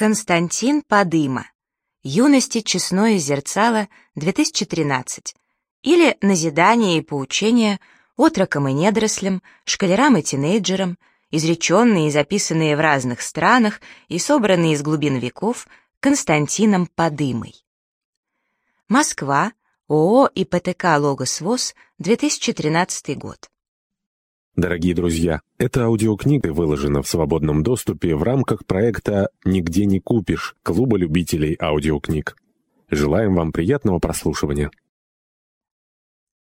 Константин Подыма. Юности честное зерцало, 2013. Или назидание и поучение отрокам и недорослям, школярам и тинейджерам, изреченные и записанные в разных странах и собранные из глубин веков Константином Подымой. Москва, ООО ИПТК «Логос ВОС», 2013 год. Дорогие друзья, эта аудиокнига выложена в свободном доступе в рамках проекта «Нигде не купишь» Клуба любителей аудиокниг. Желаем вам приятного прослушивания.